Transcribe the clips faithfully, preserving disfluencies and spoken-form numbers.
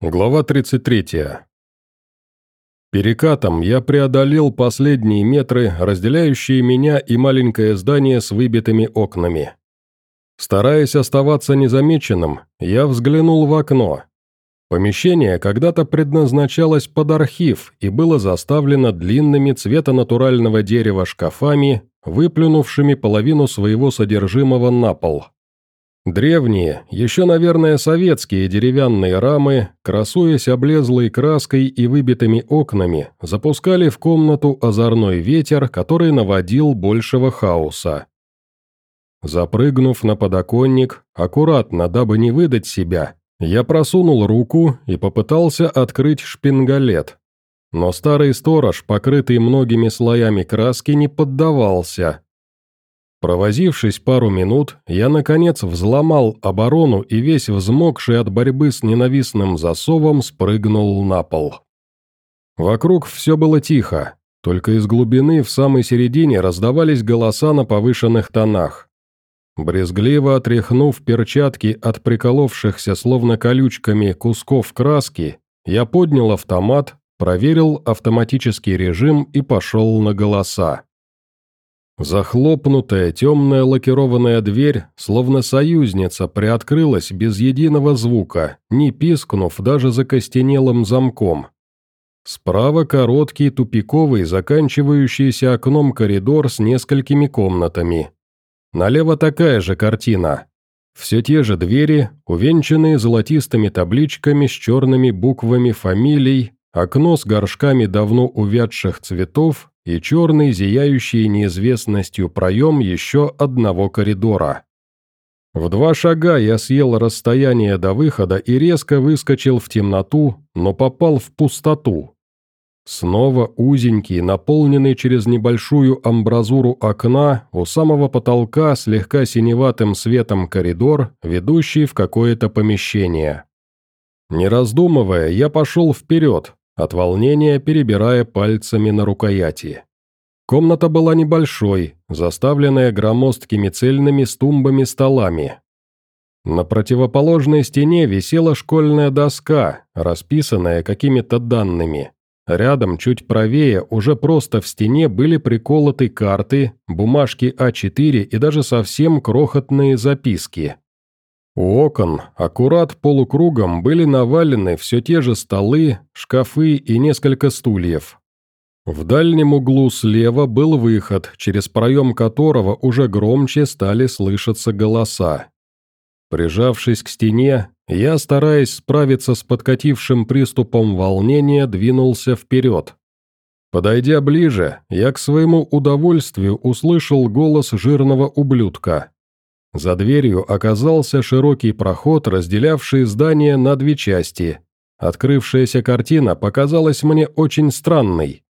Глава тридцать третья. Перекатом я преодолел последние метры, разделяющие меня и маленькое здание с выбитыми окнами. Стараясь оставаться незамеченным, я взглянул в окно. Помещение когда-то предназначалось под архив и было заставлено длинными цвета натурального дерева шкафами, выплюнувшими половину своего содержимого на пол. Древние, еще, наверное, советские деревянные рамы, красуясь облезлой краской и выбитыми окнами, запускали в комнату озорной ветер, который наводил большего хаоса. Запрыгнув на подоконник, аккуратно, дабы не выдать себя, я просунул руку и попытался открыть шпингалет. Но старый сторож, покрытый многими слоями краски, не поддавался. Провозившись пару минут, я, наконец, взломал оборону и весь взмокший от борьбы с ненавистным засовом спрыгнул на пол. Вокруг все было тихо, только из глубины в самой середине раздавались голоса на повышенных тонах. Брезгливо отряхнув перчатки от приколовшихся словно колючками кусков краски, я поднял автомат, проверил автоматический режим и пошел на голоса. Захлопнутая темная лакированная дверь, словно союзница, приоткрылась без единого звука, не пискнув даже закостенелым замком. Справа короткий, тупиковый, заканчивающийся окном коридор с несколькими комнатами. Налево такая же картина. Все те же двери, увенчанные золотистыми табличками с черными буквами фамилий, окно с горшками давно увядших цветов и черный, зияющий неизвестностью проем еще одного коридора. В два шага я съел расстояние до выхода и резко выскочил в темноту, но попал в пустоту. Снова узенький, наполненный через небольшую амбразуру окна, у самого потолка слегка синеватым светом коридор, ведущий в какое-то помещение. Не раздумывая, я пошел вперед, от волнения перебирая пальцами на рукояти. Комната была небольшой, заставленная громоздкими цельными с тумбами столами. На противоположной стене висела школьная доска, расписанная какими-то данными. Рядом, чуть правее, уже просто в стене были приколоты карты, бумажки а четыре и даже совсем крохотные записки. У окон, аккурат полукругом, были навалены все те же столы, шкафы и несколько стульев. В дальнем углу слева был выход, через проем которого уже громче стали слышаться голоса. Прижавшись к стене, я, стараясь справиться с подкатившим приступом волнения, двинулся вперед. Подойдя ближе, я к своему удовольствию услышал голос жирного ублюдка. За дверью оказался широкий проход, разделявший здание на две части. Открывшаяся картина показалась мне очень странной.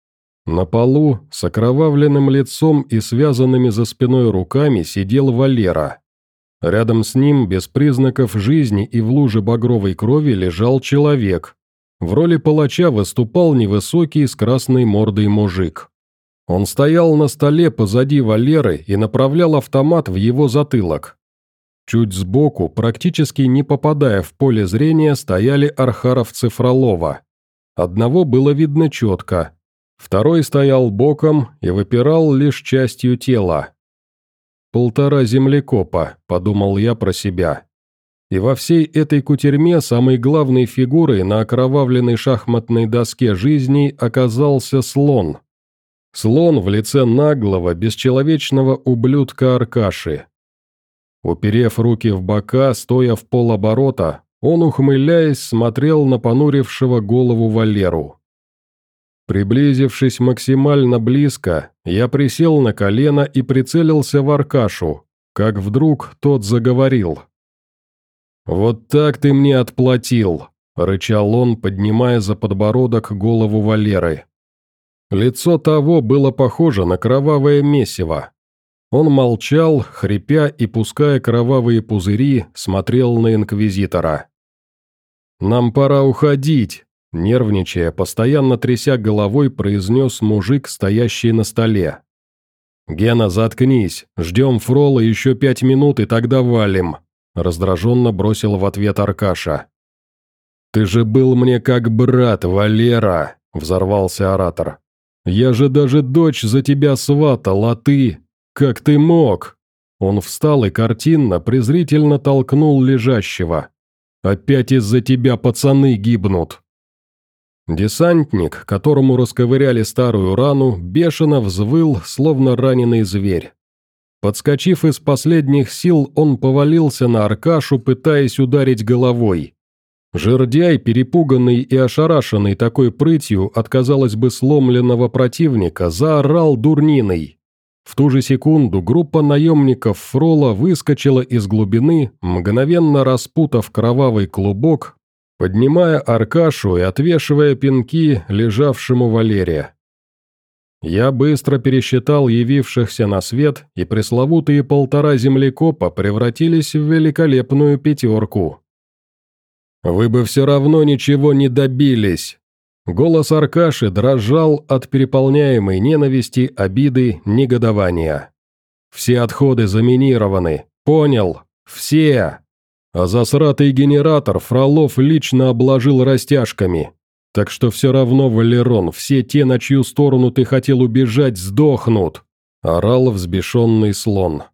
На полу, с окровавленным лицом и связанными за спиной руками, сидел Валера. Рядом с ним, без признаков жизни и в луже багровой крови, лежал человек. В роли палача выступал невысокий с красной мордой мужик. Он стоял на столе позади Валеры и направлял автомат в его затылок. Чуть сбоку, практически не попадая в поле зрения, стояли архаровцы Фролова. Одного было видно четко, второй стоял боком и выпирал лишь частью тела. «Полтора землекопа», — подумал я про себя. И во всей этой кутерьме самой главной фигурой на окровавленной шахматной доске жизни оказался слон. Слон в лице наглого, бесчеловечного ублюдка Аркаши. Уперев руки в бока, стоя в полоборота, он, ухмыляясь, смотрел на понурившего голову Валеру. Приблизившись максимально близко, я присел на колено и прицелился в Аркашу, как вдруг тот заговорил. «Вот так ты мне отплатил», — рычал он, поднимая за подбородок голову Валеры. Лицо того было похоже на кровавое месиво. Он молчал, хрипя и пуская кровавые пузыри, смотрел на инквизитора. «Нам пора уходить», — нервничая, постоянно тряся головой, произнес мужик, стоящий на столе. «Гена, заткнись, ждем Фрола еще пять минут и тогда валим», — раздраженно бросил в ответ Аркаша. «Ты же был мне как брат, Валера!» – взорвался оратор. «Я же даже дочь за тебя сватал, а ты... Как ты мог?» Он встал и картинно, презрительно толкнул лежащего. «Опять из-за тебя пацаны гибнут!» Десантник, которому расковыряли старую рану, бешено взвыл, словно раненый зверь. Подскочив из последних сил, он повалился на Аркашу, пытаясь ударить головой. Жердяй, перепуганный и ошарашенный такой прытью от, казалось бы, сломленного противника, заорал дурниной. В ту же секунду группа наемников Фрола выскочила из глубины, мгновенно распутав кровавый клубок, поднимая Аркашу и отвешивая пинки лежавшему Валере. Я быстро пересчитал явившихся на свет, и пресловутые полтора землекопа превратились в великолепную пятерку. «Вы бы все равно ничего не добились!» Голос Аркаши дрожал от переполняемой ненависти, обиды, негодования. «Все отходы заминированы. Понял? Все!» А засратый генератор Фролов лично обложил растяжками. Так что все равно, Валерон, все те, на чью сторону ты хотел убежать, сдохнут!» – орал взбешенный слон.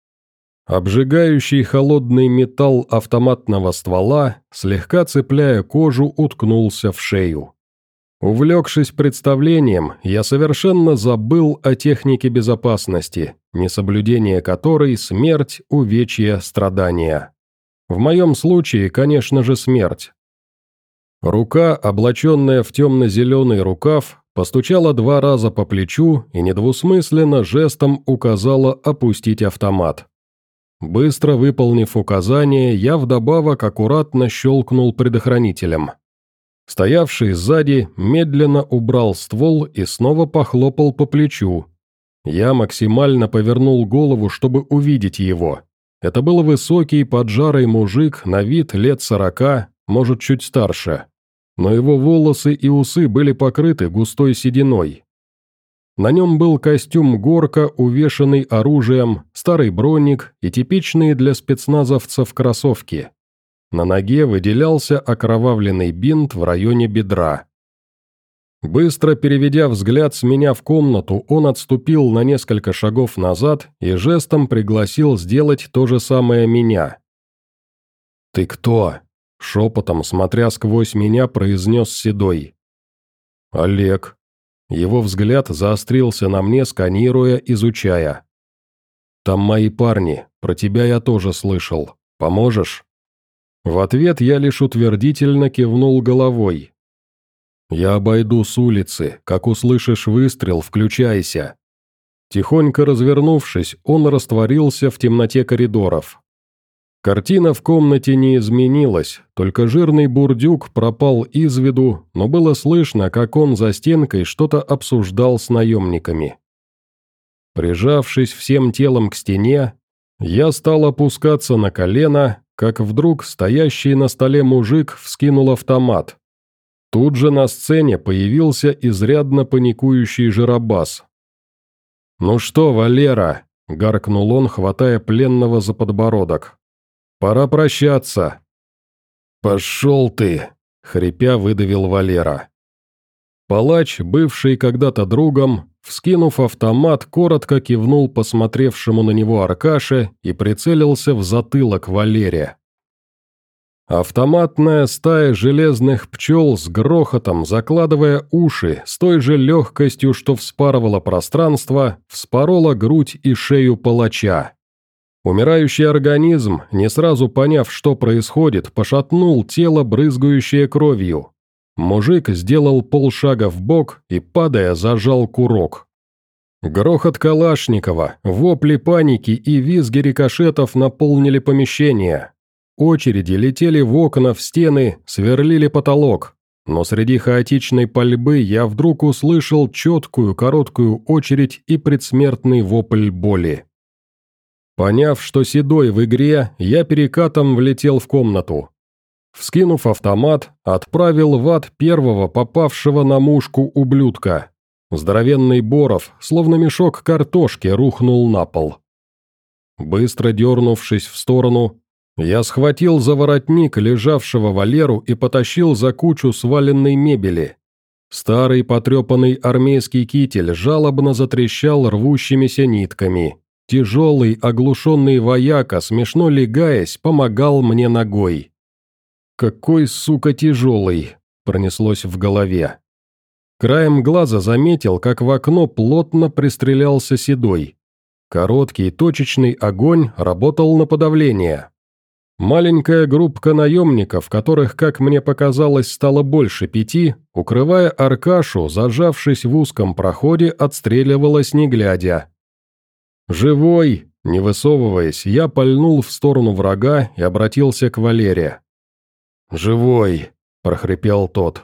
Обжигающий холодный металл автоматного ствола, слегка цепляя кожу, уткнулся в шею. Увлекшись представлением, я совершенно забыл о технике безопасности, несоблюдение которой – смерть, увечья, страдания. В моем случае, конечно же, смерть. Рука, облаченная в темно-зеленый рукав, постучала два раза по плечу и недвусмысленно жестом указала опустить автомат. Быстро выполнив указание, я вдобавок аккуратно щелкнул предохранителем. Стоявший сзади медленно убрал ствол и снова похлопал по плечу. Я максимально повернул голову, чтобы увидеть его. Это был высокий, поджарый мужик, на вид лет сорока, может, чуть старше. Но его волосы и усы были покрыты густой сединой. На нем был костюм-горка, увешанный оружием, старый броник и типичные для спецназовцев кроссовки. На ноге выделялся окровавленный бинт в районе бедра. Быстро переведя взгляд с меня в комнату, он отступил на несколько шагов назад и жестом пригласил сделать то же самое меня. «Ты кто?» – шепотом, смотря сквозь меня, произнес Седой. «Олег». Его взгляд заострился на мне, сканируя, изучая. «Там мои парни, про тебя я тоже слышал. Поможешь?» В ответ я лишь утвердительно кивнул головой. «Я обойду с улицы, как услышишь выстрел, включайся». Тихонько развернувшись, он растворился в темноте коридоров. Картина в комнате не изменилась, только жирный бурдюк пропал из виду, но было слышно, как он за стенкой что-то обсуждал с наемниками. Прижавшись всем телом к стене, я стал опускаться на колено, как вдруг стоящий на столе мужик вскинул автомат. Тут же на сцене появился изрядно паникующий Жиробас. «Ну что, Валера?» – гаркнул он, хватая пленного за подбородок. «Пора прощаться». «Пошел ты!» – хрипя выдавил Валера. Палач, бывший когда-то другом, вскинув автомат, коротко кивнул посмотревшему на него Аркаше и прицелился в затылок Валере. Автоматная стая железных пчел с грохотом, закладывая уши, с той же легкостью, что вспарывала пространство, вспорола грудь и шею палача. Умирающий организм, не сразу поняв, что происходит, пошатнул тело, брызгающее кровью. Мужик сделал полшага вбок и, падая, зажал курок. Грохот Калашникова, вопли паники и визги рикошетов наполнили помещение. Очереди летели в окна, в стены, сверлили потолок. Но среди хаотичной пальбы я вдруг услышал четкую короткую очередь и предсмертный вопль боли. Поняв, что Седой в игре, я перекатом влетел в комнату. Вскинув автомат, отправил в ад первого попавшего на мушку ублюдка. Здоровенный Боров, словно мешок картошки, рухнул на пол. Быстро дернувшись в сторону, Я схватил за воротник лежавшего Валеру и потащил за кучу сваленной мебели. Старый потрепанный армейский китель жалобно затрещал рвущимися нитками. Тяжелый, оглушенный вояка, смешно легаясь, помогал мне ногой. «Какой, сука, тяжелый!» – пронеслось в голове. Краем глаза заметил, как в окно плотно пристрелялся Седой. Короткий точечный огонь работал на подавление. Маленькая группка наемников, которых, как мне показалось, стало больше пяти, укрывая Аркашу, зажавшись в узком проходе, отстреливалась не глядя. «Живой!» – не высовываясь, я пальнул в сторону врага и обратился к Валере. «Живой!» – прохрипел тот.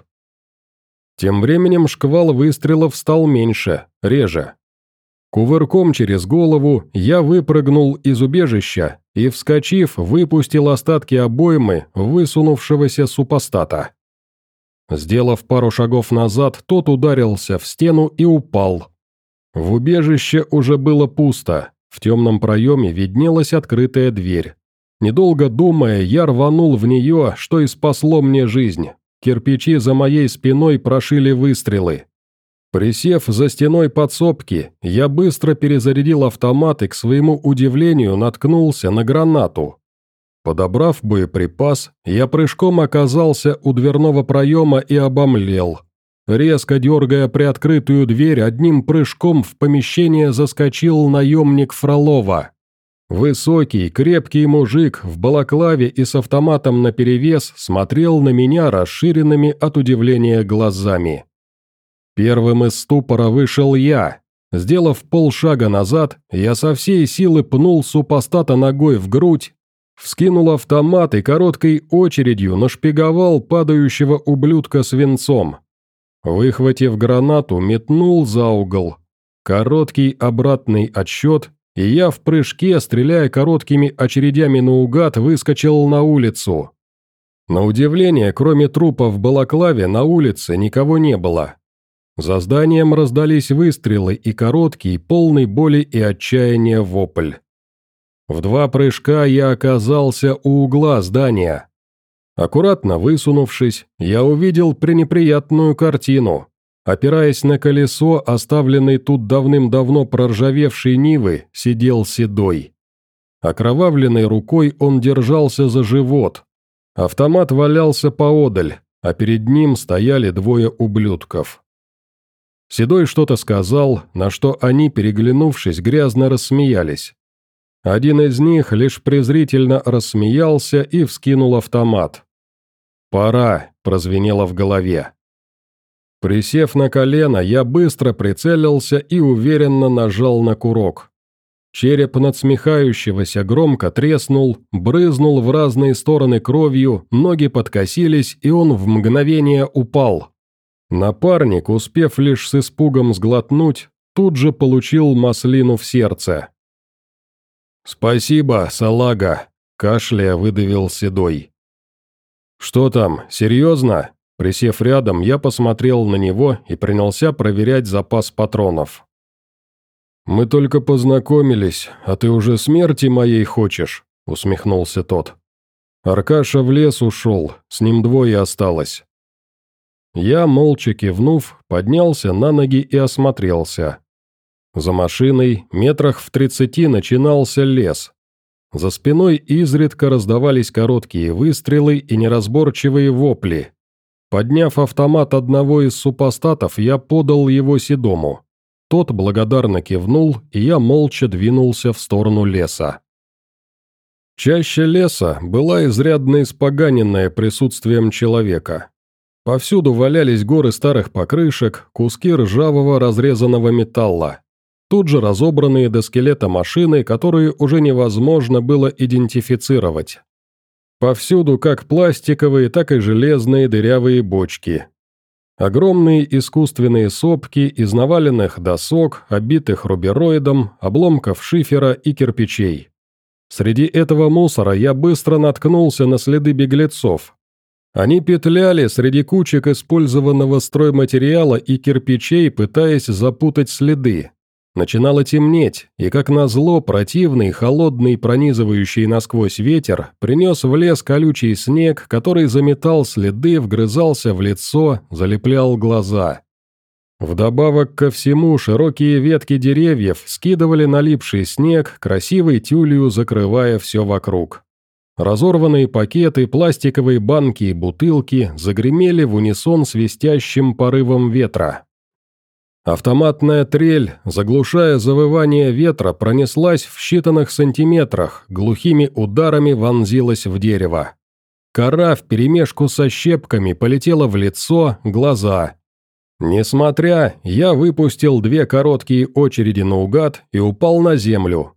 Тем временем шквал выстрелов стал меньше, реже. Кувырком через голову я выпрыгнул из убежища и, вскочив, выпустил остатки обоймы высунувшегося супостата. Сделав пару шагов назад, тот ударился в стену и упал. В убежище уже было пусто, в темном проеме виднелась открытая дверь. Недолго думая, я рванул в нее, что и спасло мне жизнь. Кирпичи за моей спиной прошили выстрелы. Присев за стеной подсобки, я быстро перезарядил автомат и, к своему удивлению, наткнулся на гранату. Подобрав боеприпас, я прыжком оказался у дверного проема и обомлел. Резко дергая приоткрытую дверь, одним прыжком в помещение заскочил наемник Фролова. Высокий, крепкий мужик в балаклаве и с автоматом наперевес смотрел на меня расширенными от удивления глазами. Первым из ступора вышел я. Сделав полшага назад, я со всей силы пнул супостата ногой в грудь, вскинул автомат и короткой очередью нашпиговал падающего ублюдка свинцом. Выхватив гранату, метнул за угол. Короткий обратный отсчет, и я в прыжке, стреляя короткими очередями наугад, выскочил на улицу. На удивление, кроме трупа в балаклаве, на улице никого не было. За зданием раздались выстрелы и короткий, полный боли и отчаяния вопль. В два прыжка я оказался у угла здания. Аккуратно высунувшись, я увидел пренеприятную картину. Опираясь на колесо, оставленной тут давным-давно проржавевшей Нивы, сидел Седой. Окровавленной рукой он держался за живот. Автомат валялся поодаль, а перед ним стояли двое ублюдков. Седой что-то сказал, на что они, переглянувшись, грязно рассмеялись. Один из них лишь презрительно рассмеялся и вскинул автомат. «Пора», – прозвенело в голове. Присев на колено, я быстро прицелился и уверенно нажал на курок. Череп надсмехающегося громко треснул, брызнул в разные стороны кровью, ноги подкосились, и он в мгновение упал. Напарник, успев лишь с испугом сглотнуть, тут же получил маслину в сердце. «Спасибо, салага», – кашляя выдавил Седой. «Что там, серьезно?» Присев рядом, я посмотрел на него и принялся проверять запас патронов. «Мы только познакомились, а ты уже смерти моей хочешь?» – усмехнулся тот. «Аркаша в лес ушел, с ним двое осталось». Я, молча кивнув, поднялся на ноги и осмотрелся. За машиной, метрах в тридцати, начинался лес. За спиной изредка раздавались короткие выстрелы и неразборчивые вопли. Подняв автомат одного из супостатов, я подал его Седому. Тот благодарно кивнул, и я молча двинулся в сторону леса. Чаща леса была изрядно испоганенная присутствием человека. Повсюду валялись горы старых покрышек, куски ржавого разрезанного металла. Тут же разобранные до скелета машины, которые уже невозможно было идентифицировать. Повсюду как пластиковые, так и железные дырявые бочки. Огромные искусственные сопки из наваленных досок, обитых рубероидом, обломков шифера и кирпичей. Среди этого мусора я быстро наткнулся на следы беглецов. Они петляли среди кучек использованного стройматериала и кирпичей, пытаясь запутать следы. Начинало темнеть, и, как назло, противный, холодный, пронизывающий насквозь ветер принес в лес колючий снег, который заметал следы, вгрызался в лицо, залеплял глаза. Вдобавок ко всему, широкие ветки деревьев скидывали налипший снег, красивой тюлью закрывая все вокруг. Разорванные пакеты, пластиковые банки и бутылки загремели в унисон свистящим порывом ветра. Автоматная трель, заглушая завывание ветра, пронеслась в считанных сантиметрах, глухими ударами вонзилась в дерево. Кора вперемешку со щепками полетела в лицо, глаза. Несмотря, я выпустил две короткие очереди наугад и упал на землю.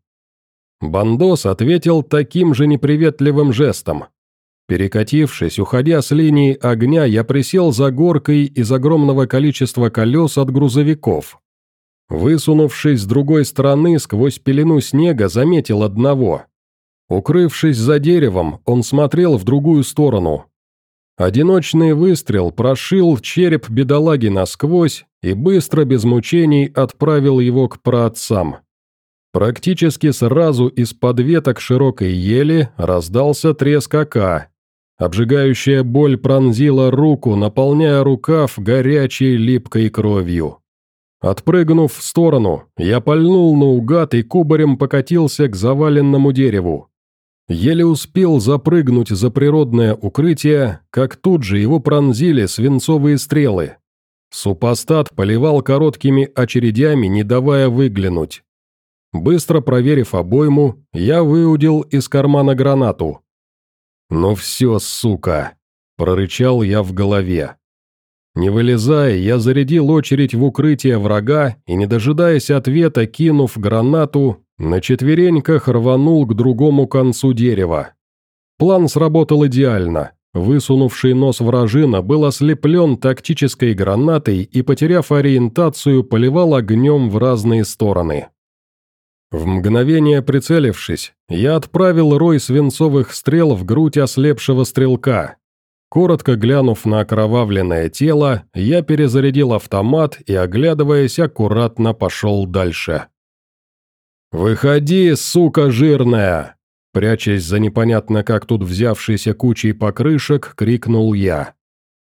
Бандос ответил таким же неприветливым жестом. Перекатившись, уходя с линии огня, я присел за горкой из огромного количества колес от грузовиков. Высунувшись с другой стороны, сквозь пелену снега заметил одного. Укрывшись за деревом, он смотрел в другую сторону. Одиночный выстрел прошил череп бедолаги насквозь и быстро, без мучений, отправил его к праотцам. Практически сразу из-под веток широкой ели раздался треск ока. Обжигающая боль пронзила руку, наполняя рукав горячей липкой кровью. Отпрыгнув в сторону, я пальнул наугад и кубарем покатился к заваленному дереву. Еле успел запрыгнуть за природное укрытие, как тут же его пронзили свинцовые стрелы. Супостат поливал короткими очередями, не давая выглянуть. Быстро проверив обойму, я выудил из кармана гранату. «Ну все, сука!» – прорычал я в голове. Не вылезая, я зарядил очередь в укрытие врага и, не дожидаясь ответа, кинув гранату, на четвереньках рванул к другому концу дерева. План сработал идеально. Высунувший нос вражина был ослеплен тактической гранатой и, потеряв ориентацию, поливал огнем в разные стороны. В мгновение прицелившись, я отправил рой свинцовых стрел в грудь ослепшего стрелка. Коротко глянув на окровавленное тело, я перезарядил автомат и, оглядываясь, аккуратно пошел дальше. «Выходи, сука жирная!» Прячась за непонятно как тут взявшейся кучей покрышек, крикнул я.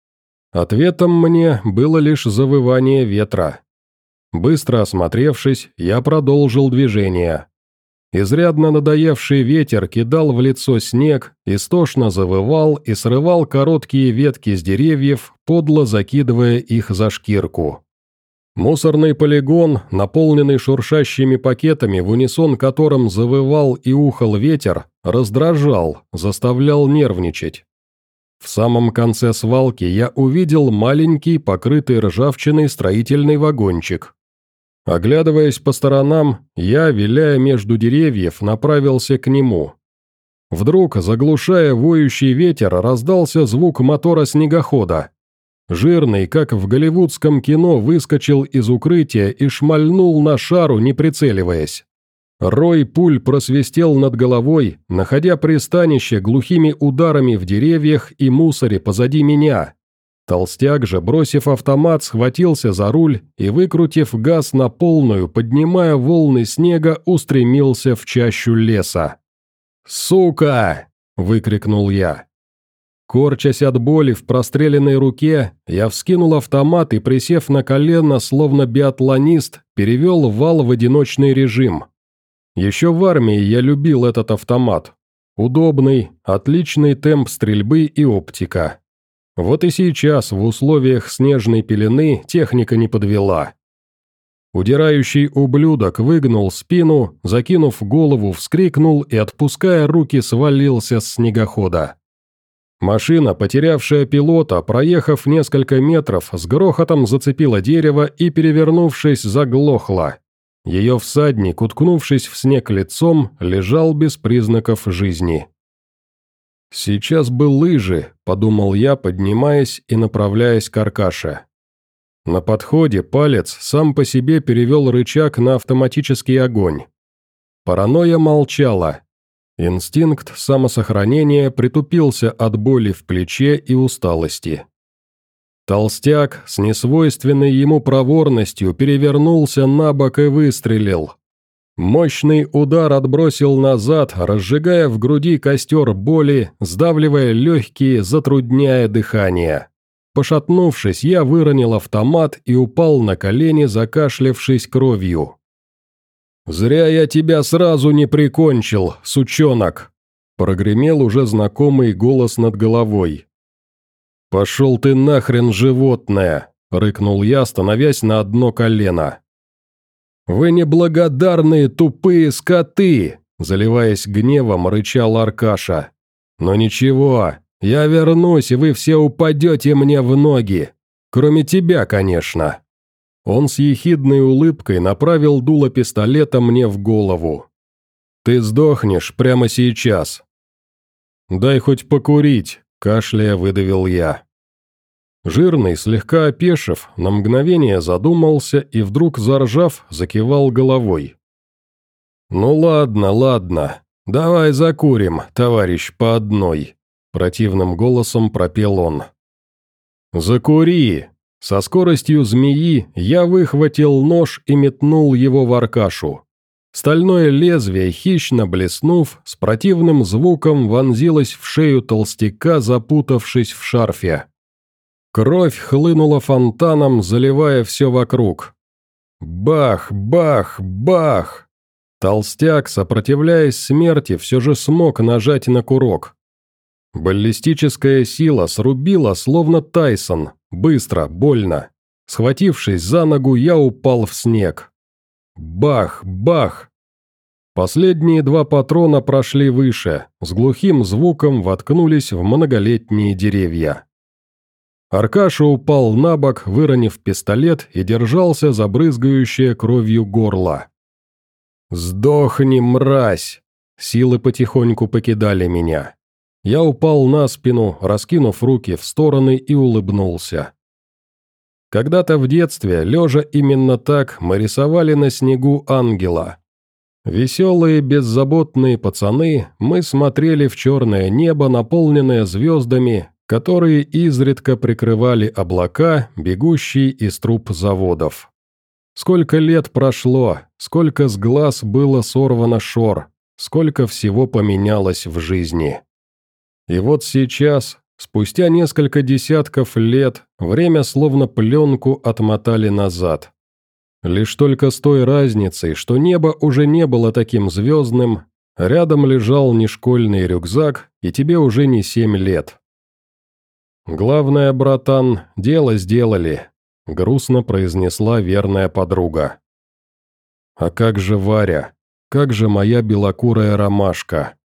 Ответом мне было лишь завывание ветра. Быстро осмотревшись, я продолжил движение. Изрядно надоевший ветер кидал в лицо снег, истошно завывал и срывал короткие ветки с деревьев, подло закидывая их за шкирку. Мусорный полигон, наполненный шуршащими пакетами, в унисон которым завывал и ухал ветер, раздражал, заставлял нервничать. В самом конце свалки я увидел маленький, покрытый ржавчиной строительный вагончик. Оглядываясь по сторонам, я, виляя между деревьев, направился к нему. Вдруг, заглушая воющий ветер, раздался звук мотора снегохода. Жирный, как в голливудском кино, выскочил из укрытия и шмальнул на шару, не прицеливаясь. Рой пуль просвистел над головой, находя пристанище глухими ударами в деревьях и мусоре позади меня. Толстяк же, бросив автомат, схватился за руль и, выкрутив газ на полную, поднимая волны снега, устремился в чащу леса. «Сука!» – выкрикнул я. Корчась от боли в простреленной руке, я вскинул автомат и, присев на колено, словно биатлонист, перевел вал в одиночный режим. Еще в армии я любил этот автомат. Удобный, отличный темп стрельбы и оптика. Вот и сейчас, в условиях снежной пелены, техника не подвела. Удирающий ублюдок выгнул спину, закинув голову, вскрикнул и, отпуская руки, свалился с снегохода. Машина, потерявшая пилота, проехав несколько метров, с грохотом зацепила дерево и, перевернувшись, заглохла. Ее всадник, уткнувшись в снег лицом, лежал без признаков жизни. «Сейчас бы лыжи», — подумал я, поднимаясь и направляясь к Аркаше. На подходе палец сам по себе перевел рычаг на автоматический огонь. Паранойя молчала. Инстинкт самосохранения притупился от боли в плече и усталости. Толстяк с несвойственной ему проворностью перевернулся на бок и выстрелил. Мощный удар отбросил назад, разжигая в груди костер боли, сдавливая легкие, затрудняя дыхание. Пошатнувшись, я выронил автомат и упал на колени, закашлявшись кровью. «Зря я тебя сразу не прикончил, сучонок!» Прогремел уже знакомый голос над головой. «Пошел ты нахрен, животное!» – рыкнул я, становясь на одно колено. «Вы неблагодарные тупые скоты!» – заливаясь гневом, рычал Аркаша. «Но ничего, я вернусь, и вы все упадете мне в ноги. Кроме тебя, конечно». Он с ехидной улыбкой направил дуло пистолета мне в голову. «Ты сдохнешь прямо сейчас». «Дай хоть покурить», – кашляя выдавил я. Жирный, слегка опешив, на мгновение задумался и вдруг, заржав, закивал головой. «Ну ладно, ладно, давай закурим, товарищ, по одной», – противным голосом пропел он. «Закури!» Со скоростью змеи я выхватил нож и метнул его в Аркашу. Стальное лезвие, хищно блеснув, с противным звуком вонзилось в шею толстяка, запутавшись в шарфе. Кровь хлынула фонтаном, заливая все вокруг. Бах, бах, бах! Толстяк, сопротивляясь смерти, все же смог нажать на курок. Баллистическая сила срубила, словно Тайсон, быстро, больно. Схватившись за ногу, я упал в снег. Бах, бах! Последние два патрона прошли выше, с глухим звуком воткнулись в многолетние деревья. Аркаша упал на бок, выронив пистолет, и держался за брызгающее кровью горло. «Сдохни, мразь!» Силы потихоньку покидали меня. Я упал на спину, раскинув руки в стороны, и улыбнулся. Когда-то в детстве, лежа именно так, мы рисовали на снегу ангела. Веселые, беззаботные пацаны, мы смотрели в черное небо, наполненное звездами, которые изредка прикрывали облака, бегущие из труб заводов. Сколько лет прошло, сколько с глаз было сорвано шор, сколько всего поменялось в жизни. И вот сейчас, спустя несколько десятков лет, время словно пленку отмотали назад. Лишь только с той разницей, что небо уже не было таким звездным, рядом лежал не школьный рюкзак, и тебе уже не семь лет. «Главное, братан, дело сделали», — грустно произнесла верная подруга. «А как же Варя? Как же моя белокурая ромашка?»